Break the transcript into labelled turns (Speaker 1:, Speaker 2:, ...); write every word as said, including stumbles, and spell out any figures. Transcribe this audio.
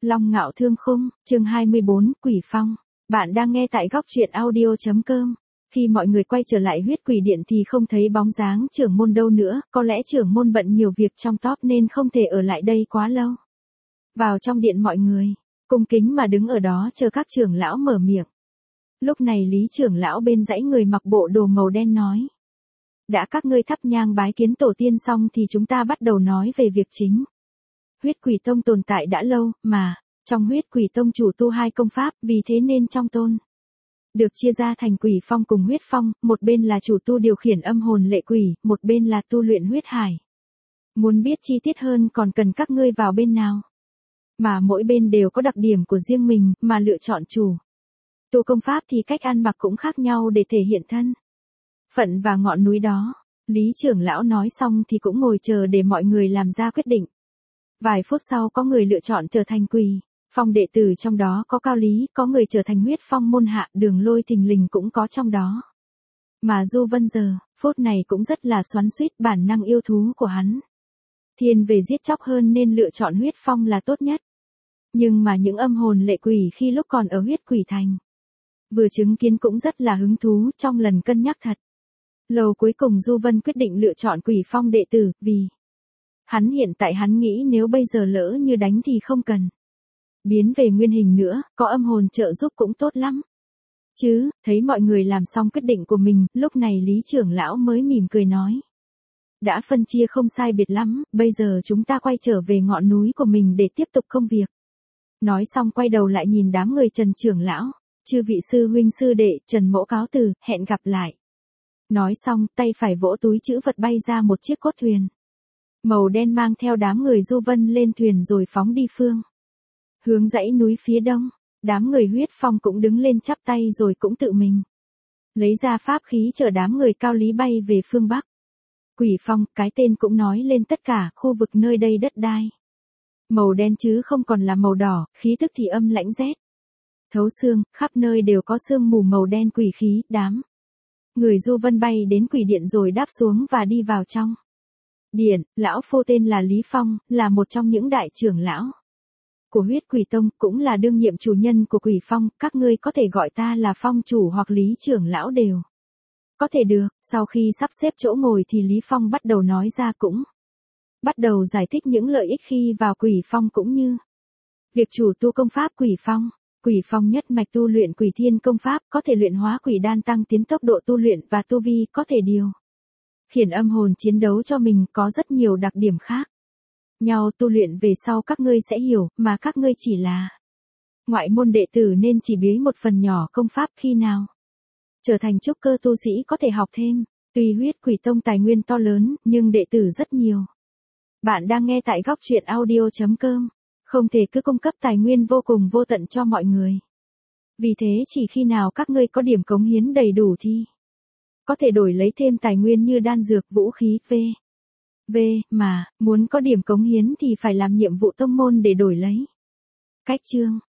Speaker 1: Long Ngạo Thương Khung, chương hai mươi bốn, Quỷ Phong. Bạn đang nghe tại góc truyện audio.com. Khi mọi người quay trở lại huyết quỷ điện thì không thấy bóng dáng trưởng môn đâu nữa, có lẽ trưởng môn bận nhiều việc trong top nên không thể ở lại đây quá lâu. Vào trong điện mọi người, cung kính mà đứng ở đó chờ các trưởng lão mở miệng. Lúc này Lý trưởng lão bên dãy người mặc bộ đồ màu đen nói. Đã các ngươi thắp nhang bái kiến tổ tiên xong thì chúng ta bắt đầu nói về việc chính. Huyết Quỷ Tông tồn tại đã lâu, mà, trong Huyết Quỷ Tông chủ tu hai công pháp, vì thế nên trong tôn. Được chia ra thành Quỷ Phong cùng Huyết Phong, một bên là chủ tu điều khiển âm hồn lệ quỷ, một bên là tu luyện huyết hải. Muốn biết chi tiết hơn còn cần các ngươi vào bên nào. Mà mỗi bên đều có đặc điểm của riêng mình, mà lựa chọn chủ. Tu công pháp thì cách ăn mặc cũng khác nhau để thể hiện thân phận và ngọn núi đó. Lý trưởng lão nói xong thì cũng ngồi chờ để mọi người làm ra quyết định. Vài phút sau có người lựa chọn trở thành Quỷ Phong đệ tử, trong đó có Cao Lý, có người trở thành Huyết Phong môn hạ, Đường Lôi thình lình cũng có trong đó. Mà Du Vân giờ, phút này cũng rất là xoắn xuýt, bản năng yêu thú của hắn thiên về giết chóc hơn nên lựa chọn Huyết Phong là tốt nhất. Nhưng mà những âm hồn lệ quỷ khi lúc còn ở Huyết Quỷ Thành vừa chứng kiến cũng rất là hứng thú, trong lần cân nhắc thật lâu cuối cùng Du Vân quyết định lựa chọn Quỷ Phong đệ tử, vì hắn hiện tại hắn nghĩ nếu bây giờ lỡ như đánh thì không cần biến về nguyên hình nữa, có âm hồn trợ giúp cũng tốt lắm. Chứ, thấy mọi người làm xong quyết định của mình, lúc này Lý trưởng lão mới mỉm cười nói. Đã phân chia không sai biệt lắm, bây giờ chúng ta quay trở về ngọn núi của mình để tiếp tục công việc. Nói xong quay đầu lại nhìn đám người Trần trưởng lão, chư vị sư huynh sư đệ, Trần mỗ cáo từ, hẹn gặp lại. Nói xong, tay phải vỗ túi trữ vật bay ra một chiếc cốt thuyền màu đen mang theo đám người Du Vân lên thuyền rồi phóng đi phương hướng dãy núi phía đông. Đám người Huyết Phong cũng đứng lên chắp tay rồi cũng tự mình lấy ra pháp khí chở đám người Cao Lý bay về phương bắc. Quỷ Phong, cái tên cũng nói lên tất cả, khu vực nơi đây đất đai màu đen chứ không còn là màu đỏ, khí tức thì âm lãnh rét thấu xương, khắp nơi đều có sương mù màu đen quỷ khí. Đám người Du Vân bay đến quỷ điện rồi đáp xuống và đi vào trong điện. Lão phu tên là Lý Phong, là một trong những đại trưởng lão của Huyết Quỷ Tông, cũng là đương nhiệm chủ nhân của Quỷ Phong, các ngươi có thể gọi ta là Phong chủ hoặc Lý trưởng lão đều có thể được. Sau khi sắp xếp chỗ ngồi thì Lý Phong bắt đầu nói ra, cũng bắt đầu giải thích những lợi ích khi vào Quỷ Phong cũng như việc chủ tu công pháp Quỷ Phong. Quỷ Phong nhất mạch tu luyện Quỷ Thiên công pháp, có thể luyện hóa quỷ đan tăng tiến tốc độ tu luyện và tu vi, có thể điều khiển âm hồn chiến đấu cho mình, có rất nhiều đặc điểm khác nhau. Tu luyện về sau các ngươi sẽ hiểu, mà các ngươi chỉ là ngoại môn đệ tử nên chỉ biết một phần nhỏ công pháp, khi nào trở thành trúc cơ tu sĩ có thể học thêm. Tuy Huyết Quỷ Tông tài nguyên to lớn, nhưng đệ tử rất nhiều. Bạn đang nghe tại góc truyện audio.com. Không thể cứ cung cấp tài nguyên vô cùng vô tận cho mọi người. Vì thế chỉ khi nào các ngươi có điểm cống hiến đầy đủ thì có thể đổi lấy thêm tài nguyên như đan dược, vũ khí, v. v. Mà, muốn có điểm cống hiến thì phải làm nhiệm vụ tông môn để đổi lấy. Cách chương